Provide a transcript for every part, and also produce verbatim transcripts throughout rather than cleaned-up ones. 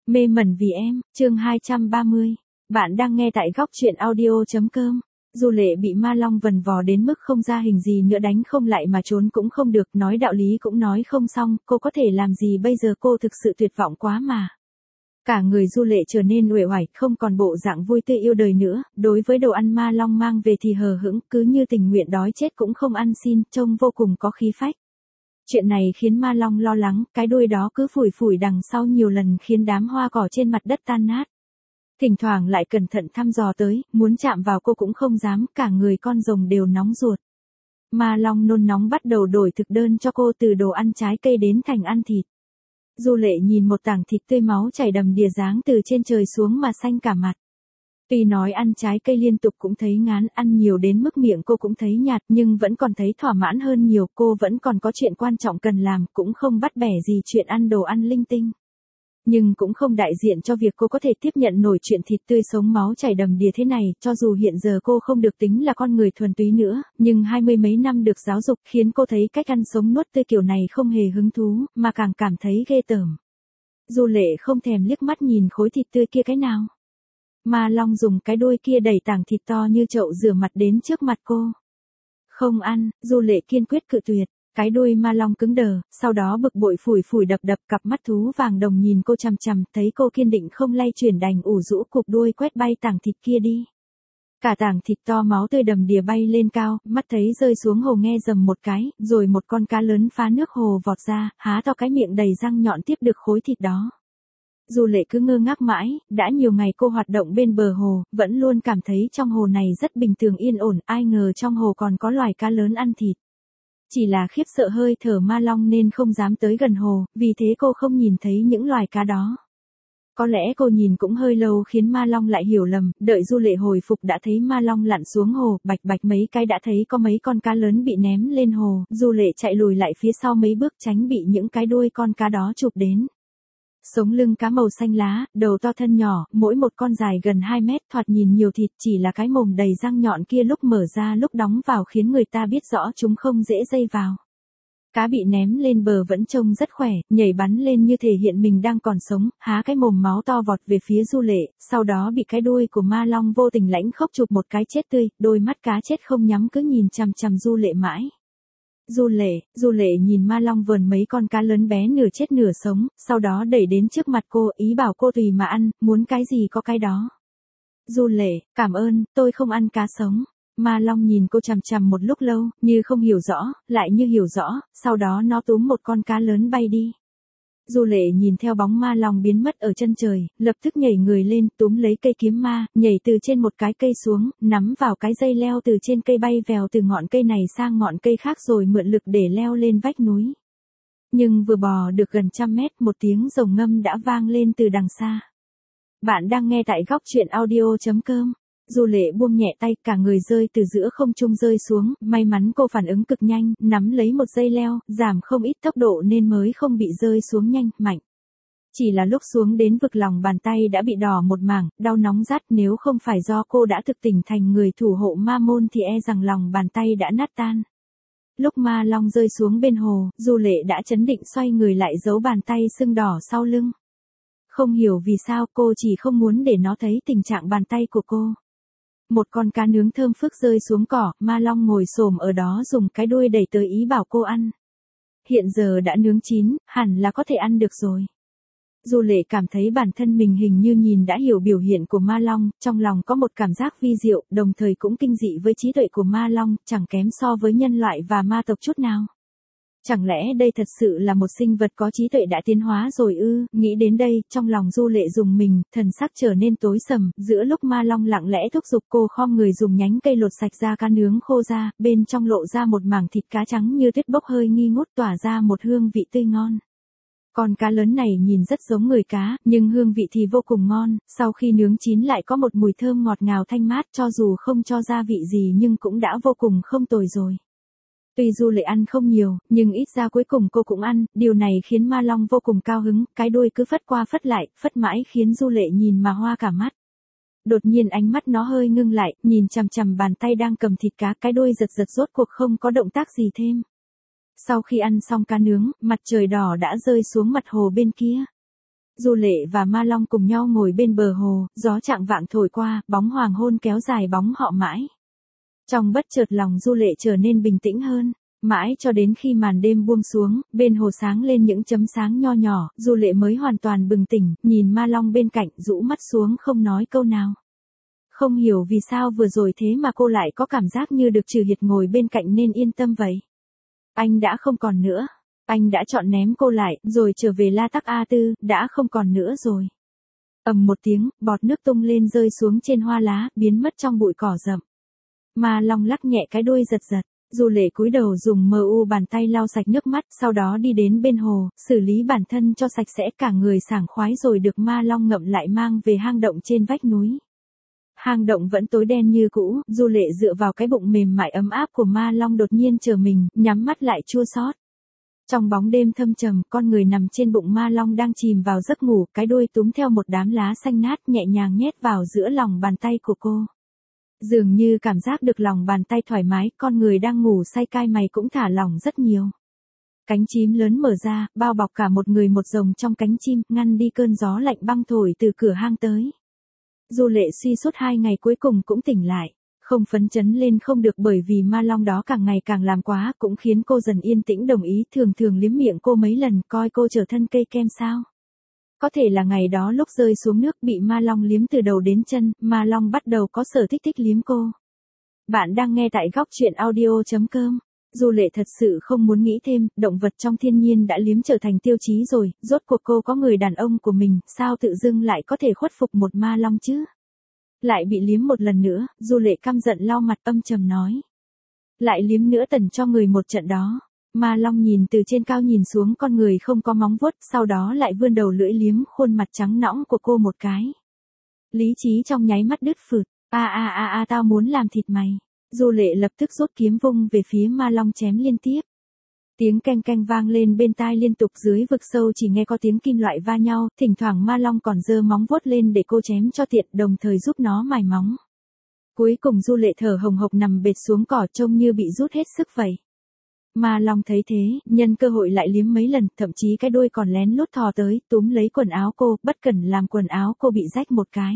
Mê mẩn vì em, chương hai trăm ba mươi. Bạn đang nghe tại góc truyện audio.com. Du Lệ bị Ma Long vần vò đến mức không ra hình gì nữa, đánh không lại mà trốn cũng không được, nói đạo lý cũng nói không xong, cô có thể làm gì bây giờ, cô thực sự tuyệt vọng quá mà. Cả người Du Lệ trở nên uể oải, không còn bộ dạng vui tươi yêu đời nữa, đối với đồ ăn Ma Long mang về thì hờ hững, cứ như tình nguyện đói chết cũng không ăn xin, trông vô cùng có khí phách. Chuyện này khiến Ma Long lo lắng, cái đuôi đó cứ phủi phủi đằng sau nhiều lần khiến đám hoa cỏ trên mặt đất tan nát. Thỉnh thoảng lại cẩn thận thăm dò tới, muốn chạm vào cô cũng không dám, cả người con rồng đều nóng ruột. Ma Long nôn nóng bắt đầu đổi thực đơn cho cô, từ đồ ăn trái cây đến thành ăn thịt. Du Lệ nhìn một tảng thịt tươi máu chảy đầm đìa giáng từ trên trời xuống mà xanh cả mặt. Tuy nói ăn trái cây liên tục cũng thấy ngán, ăn nhiều đến mức miệng cô cũng thấy nhạt, nhưng vẫn còn thấy thỏa mãn hơn nhiều, cô vẫn còn có chuyện quan trọng cần làm, cũng không bắt bẻ gì chuyện ăn đồ ăn linh tinh. Nhưng cũng không đại diện cho việc cô có thể tiếp nhận nổi chuyện thịt tươi sống máu chảy đầm đìa thế này, cho dù hiện giờ cô không được tính là con người thuần túy nữa, nhưng hai mươi mấy năm được giáo dục khiến cô thấy cách ăn sống nuốt tươi kiểu này không hề hứng thú, mà càng cảm thấy ghê tởm. Du Lệ không thèm liếc mắt nhìn khối thịt tươi kia cái nào. Ma Long dùng cái đuôi kia đẩy tảng thịt to như chậu rửa mặt đến trước mặt cô. Không ăn, Du Lệ kiên quyết cự tuyệt. Cái đuôi Ma Long cứng đờ, sau đó bực bội phủi phủi đập đập, cặp mắt thú vàng đồng nhìn cô chằm chằm, thấy cô kiên định không lay chuyển đành ủ rũ cục đuôi quét bay tảng thịt kia đi. Cả tảng thịt to máu tươi đầm đìa bay lên cao, mắt thấy rơi xuống hồ nghe rầm một cái, rồi một con cá lớn phá nước hồ vọt ra, há to cái miệng đầy răng nhọn tiếp được khối thịt đó. Du Lệ cứ ngơ ngác mãi, đã nhiều ngày cô hoạt động bên bờ hồ, vẫn luôn cảm thấy trong hồ này rất bình thường yên ổn, ai ngờ trong hồ còn có loài cá lớn ăn thịt. Chỉ là khiếp sợ hơi thở Ma Long nên không dám tới gần hồ, vì thế cô không nhìn thấy những loài cá đó. Có lẽ cô nhìn cũng hơi lâu khiến Ma Long lại hiểu lầm, đợi Du Lệ hồi phục đã thấy Ma Long lặn xuống hồ, bạch bạch mấy cái đã thấy có mấy con cá lớn bị ném lên hồ, Du Lệ chạy lùi lại phía sau mấy bước tránh bị những cái đuôi con cá đó chụp đến. Sống lưng cá màu xanh lá, đầu to thân nhỏ, mỗi một con dài gần hai mét, thoạt nhìn nhiều thịt, chỉ là cái mồm đầy răng nhọn kia lúc mở ra lúc đóng vào khiến người ta biết rõ chúng không dễ dây vào. Cá bị ném lên bờ vẫn trông rất khỏe, nhảy bắn lên như thể hiện mình đang còn sống, há cái mồm máu to vọt về phía Du Lệ, sau đó bị cái đuôi của Ma Long vô tình lãnh khốc chụp một cái chết tươi, đôi mắt cá chết không nhắm cứ nhìn chằm chằm Du Lệ mãi. Du Lệ, Du Lệ nhìn Ma Long vờn mấy con cá lớn bé nửa chết nửa sống, sau đó đẩy đến trước mặt cô, ý bảo cô tùy mà ăn, muốn cái gì có cái đó. Du Lệ, cảm ơn, tôi không ăn cá sống. Ma Long nhìn cô chằm chằm một lúc lâu, như không hiểu rõ, lại như hiểu rõ, sau đó nó túm một con cá lớn bay đi. Du Lệ nhìn theo bóng Ma Long biến mất ở chân trời, lập tức nhảy người lên, túm lấy cây kiếm ma, nhảy từ trên một cái cây xuống, nắm vào cái dây leo từ trên cây bay vèo từ ngọn cây này sang ngọn cây khác rồi mượn lực để leo lên vách núi. Nhưng vừa bò được gần trăm mét, một tiếng rồng ngâm đã vang lên từ đằng xa. Bạn đang nghe tại góc truyện audio.com. Du Lệ buông nhẹ tay, cả người rơi từ giữa không trung rơi xuống, may mắn cô phản ứng cực nhanh, nắm lấy một dây leo, giảm không ít tốc độ nên mới không bị rơi xuống nhanh, mạnh. Chỉ là lúc xuống đến vực lòng bàn tay đã bị đỏ một mảng, đau nóng rát, nếu không phải do cô đã thực tỉnh thành người thủ hộ ma môn thì e rằng lòng bàn tay đã nát tan. Lúc Ma Long rơi xuống bên hồ, Du Lệ đã chấn định xoay người lại giấu bàn tay sưng đỏ sau lưng. Không hiểu vì sao cô chỉ không muốn để nó thấy tình trạng bàn tay của cô. Một con cá nướng thơm phức rơi xuống cỏ, Ma Long ngồi xổm ở đó dùng cái đuôi đẩy tới ý bảo cô ăn. Hiện giờ đã nướng chín, hẳn là có thể ăn được rồi. Du Lệ cảm thấy bản thân mình hình như nhìn đã hiểu biểu hiện của Ma Long, trong lòng có một cảm giác vi diệu, đồng thời cũng kinh dị với trí tuệ của Ma Long, chẳng kém so với nhân loại và ma tộc chút nào. Chẳng lẽ đây thật sự là một sinh vật có trí tuệ đã tiến hóa rồi ư? Nghĩ đến đây, trong lòng Du Lệ rùng mình, thần sắc trở nên tối sầm, giữa lúc Ma Long lặng lẽ thúc giục cô khom người dùng nhánh cây lột sạch da cá nướng khô ra, bên trong lộ ra một mảng thịt cá trắng như tuyết bốc hơi nghi ngút tỏa ra một hương vị tươi ngon. Con cá lớn này nhìn rất giống người cá, nhưng hương vị thì vô cùng ngon, sau khi nướng chín lại có một mùi thơm ngọt ngào thanh mát, cho dù không cho gia vị gì nhưng cũng đã vô cùng không tồi rồi. Tuy Du Lệ ăn không nhiều, nhưng ít ra cuối cùng cô cũng ăn, điều này khiến Ma Long vô cùng cao hứng, cái đuôi cứ phất qua phất lại, phất mãi khiến Du Lệ nhìn mà hoa cả mắt. Đột nhiên ánh mắt nó hơi ngưng lại, nhìn chằm chằm bàn tay đang cầm thịt cá, cái đuôi giật giật rốt cuộc không có động tác gì thêm. Sau khi ăn xong cá nướng, mặt trời đỏ đã rơi xuống mặt hồ bên kia. Du Lệ và Ma Long cùng nhau ngồi bên bờ hồ, gió chạng vạng thổi qua, bóng hoàng hôn kéo dài bóng họ mãi. Trong bất chợt lòng Du Lệ trở nên bình tĩnh hơn, mãi cho đến khi màn đêm buông xuống, bên hồ sáng lên những chấm sáng nho nhỏ, Du Lệ mới hoàn toàn bừng tỉnh, nhìn Ma Long bên cạnh, rũ mắt xuống không nói câu nào. Không hiểu vì sao vừa rồi thế mà cô lại có cảm giác như được Trừ Hiệt ngồi bên cạnh nên yên tâm vậy. Anh đã không còn nữa. Anh đã chọn ném cô lại, rồi trở về La Tắc A Tư, đã không còn nữa rồi. Ầm một tiếng, bọt nước tung lên rơi xuống trên hoa lá, biến mất trong bụi cỏ rậm. Ma Long lắc nhẹ cái đuôi giật giật. Du Lệ cúi đầu dùng mờ u bàn tay lau sạch nước mắt, sau đó đi đến bên hồ, xử lý bản thân cho sạch sẽ, cả người sảng khoái rồi được Ma Long ngậm lại mang về hang động trên vách núi. Hang động vẫn tối đen như cũ, Du Lệ dựa vào cái bụng mềm mại ấm áp của Ma Long đột nhiên chờ mình, nhắm mắt lại chua xót. Trong bóng đêm thâm trầm, con người nằm trên bụng Ma Long đang chìm vào giấc ngủ, cái đuôi túm theo một đám lá xanh nát nhẹ nhàng nhét vào giữa lòng bàn tay của cô. Dường như cảm giác được lòng bàn tay thoải mái, con người đang ngủ say cai mày cũng thả lỏng rất nhiều. Cánh chim lớn mở ra, bao bọc cả một người một rồng trong cánh chim, ngăn đi cơn gió lạnh băng thổi từ cửa hang tới. Du Lệ suy suốt hai ngày cuối cùng cũng tỉnh lại. Không phấn chấn lên không được bởi vì Ma Long đó càng ngày càng làm quá, cũng khiến cô dần yên tĩnh đồng ý, thường thường liếm miệng cô mấy lần, coi cô trở thân cây kem sao. Có thể là ngày đó lúc rơi xuống nước bị Ma Long liếm từ đầu đến chân, Ma Long bắt đầu có sở thích thích liếm cô. Bạn đang nghe tại góc truyện audio chấm com. Du Lệ thật sự không muốn nghĩ thêm, động vật trong thiên nhiên đã liếm trở thành tiêu chí rồi, rốt cuộc cô có người đàn ông của mình, sao tự dưng lại có thể khuất phục một Ma Long chứ? Lại bị liếm một lần nữa, Du Lệ căm giận lau mặt âm trầm nói. Lại liếm nữa tần cho người một trận đó. Ma Long nhìn từ trên cao nhìn xuống con người không có móng vuốt, sau đó lại vươn đầu lưỡi liếm khuôn mặt trắng nõng của cô một cái. Lý trí trong nháy mắt đứt phượt, a a a a tao muốn làm thịt mày. Du Lệ lập tức rút kiếm vung về phía Ma Long chém liên tiếp. Tiếng keng keng vang lên bên tai liên tục, dưới vực sâu chỉ nghe có tiếng kim loại va nhau, thỉnh thoảng Ma Long còn giơ móng vuốt lên để cô chém cho tiện, đồng thời giúp nó mài móng. Cuối cùng Du Lệ thở hồng hộc nằm bệt xuống cỏ trông như bị rút hết sức vậy. Ma Long thấy thế, nhân cơ hội lại liếm mấy lần, thậm chí cái đuôi còn lén lút thò tới, túm lấy quần áo cô, bất cẩn làm quần áo cô bị rách một cái.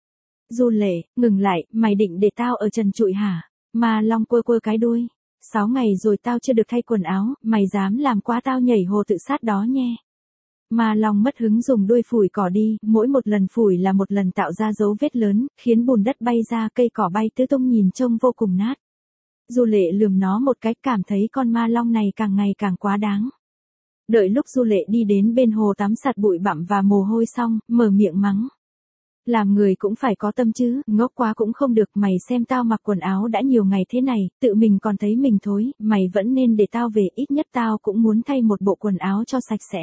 Du Lệ, ngừng lại, mày định để tao ở trần trụi hả? Ma Long quơ quơ cái đuôi. Sáu ngày rồi tao chưa được thay quần áo, mày dám làm quá tao nhảy hồ tự sát đó nhé. Ma Long mất hứng dùng đuôi phủi cỏ đi, mỗi một lần phủi là một lần tạo ra dấu vết lớn, khiến bùn đất bay ra, cây cỏ bay tứ tung nhìn trông vô cùng nát. Du Lệ lườm nó một cái, cảm thấy con Ma Long này càng ngày càng quá đáng. Đợi lúc Du Lệ đi đến bên hồ tắm sạch bụi bặm và mồ hôi xong, mở miệng mắng. Làm người cũng phải có tâm chứ, ngốc quá cũng không được, mày xem tao mặc quần áo đã nhiều ngày thế này, tự mình còn thấy mình thối, mày vẫn nên để tao về, ít nhất tao cũng muốn thay một bộ quần áo cho sạch sẽ.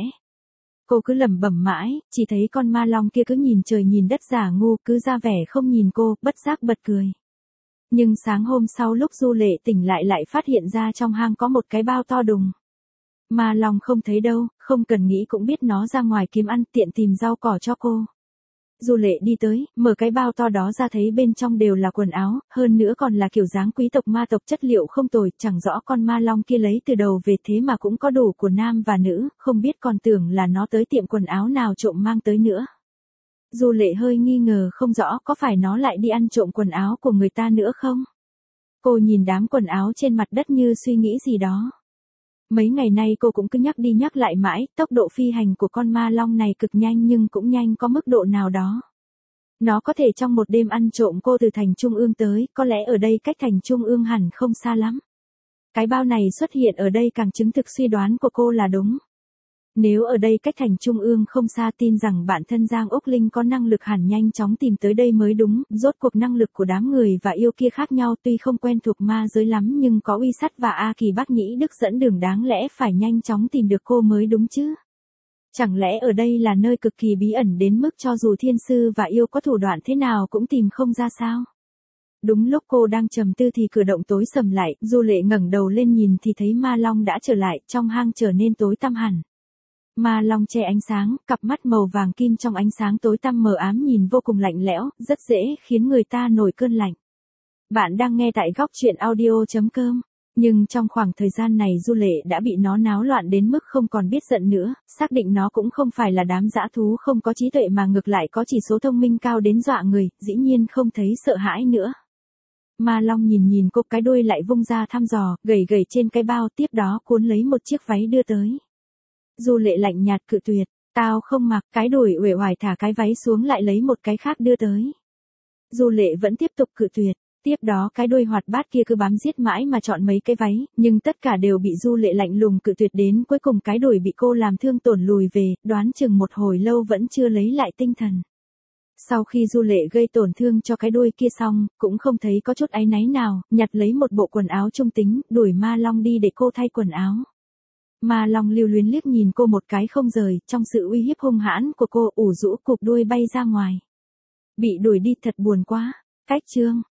Cô cứ lẩm bẩm mãi, chỉ thấy con Ma Long kia cứ nhìn trời nhìn đất giả ngu, cứ ra vẻ không nhìn cô, bất giác bật cười. Nhưng sáng hôm sau lúc Du Lệ tỉnh lại lại phát hiện ra trong hang có một cái bao to đùng. Ma Long không thấy đâu, không cần nghĩ cũng biết nó ra ngoài kiếm ăn, tiện tìm rau cỏ cho cô. Du Lệ đi tới, mở cái bao to đó ra thấy bên trong đều là quần áo, hơn nữa còn là kiểu dáng quý tộc ma tộc, chất liệu không tồi, chẳng rõ con Ma Long kia lấy từ đầu về thế mà cũng có đủ của nam và nữ, không biết còn tưởng là nó tới tiệm quần áo nào trộm mang tới nữa. Du Lệ hơi nghi ngờ không rõ có phải nó lại đi ăn trộm quần áo của người ta nữa không? Cô nhìn đám quần áo trên mặt đất như suy nghĩ gì đó. Mấy ngày nay cô cũng cứ nhắc đi nhắc lại mãi, tốc độ phi hành của con Ma Long này cực nhanh nhưng cũng nhanh có mức độ nào đó. Nó có thể trong một đêm ăn trộm cô từ thành Trung ương tới, có lẽ ở đây cách thành Trung ương hẳn không xa lắm. Cái bao này xuất hiện ở đây càng chứng thực suy đoán của cô là đúng. Nếu ở đây cách thành Trung ương không xa, tin rằng bản thân Giang Úc Linh có năng lực hẳn nhanh chóng tìm tới đây mới đúng, rốt cuộc năng lực của đám người và yêu kia khác nhau, tuy không quen thuộc ma giới lắm nhưng có Uy Sắt và A Kỳ Bác Nhĩ Đức dẫn đường, đáng lẽ phải nhanh chóng tìm được cô mới đúng chứ. Chẳng lẽ ở đây là nơi cực kỳ bí ẩn đến mức cho dù thiên sư và yêu có thủ đoạn thế nào cũng tìm không ra sao? Đúng lúc cô đang trầm tư thì cửa động tối sầm lại, Du Lệ ngẩng đầu lên nhìn thì thấy Ma Long đã trở lại, trong hang trở nên tối tăm hẳn. Ma Long che ánh sáng, cặp mắt màu vàng kim trong ánh sáng tối tăm mờ ám nhìn vô cùng lạnh lẽo, rất dễ khiến người ta nổi cơn lạnh. Bạn đang nghe tại góc truyện audio chấm com. Nhưng trong khoảng thời gian này Du Lệ đã bị nó náo loạn đến mức không còn biết giận nữa, xác định nó cũng không phải là đám dã thú không có trí tuệ mà ngược lại có chỉ số thông minh cao đến dọa người, dĩ nhiên không thấy sợ hãi nữa. Ma Long nhìn nhìn cô, cái đuôi lại vung ra thăm dò, gầy gầy trên cái bao, tiếp đó cuốn lấy một chiếc váy đưa tới. Du Lệ lạnh nhạt cự tuyệt, tao không mặc. Cái đuôi uể oải thả cái váy xuống lại lấy một cái khác đưa tới. Du Lệ vẫn tiếp tục cự tuyệt. Tiếp đó cái đuôi hoạt bát kia cứ bám giết mãi mà chọn mấy cái váy, nhưng tất cả đều bị Du Lệ lạnh lùng cự tuyệt, đến cuối cùng cái đuôi bị cô làm thương tổn lùi về, đoán chừng một hồi lâu vẫn chưa lấy lại tinh thần. Sau khi Du Lệ gây tổn thương cho cái đuôi kia xong, cũng không thấy có chút áy náy nào, nhặt lấy một bộ quần áo trung tính, đuổi Ma Long đi để cô thay quần áo. Ma Long lưu luyến liếc nhìn cô một cái không rời, trong sự uy hiếp hung hãn của cô ủ rũ cụp đuôi bay ra ngoài. Bị đuổi đi thật buồn quá. Cách chương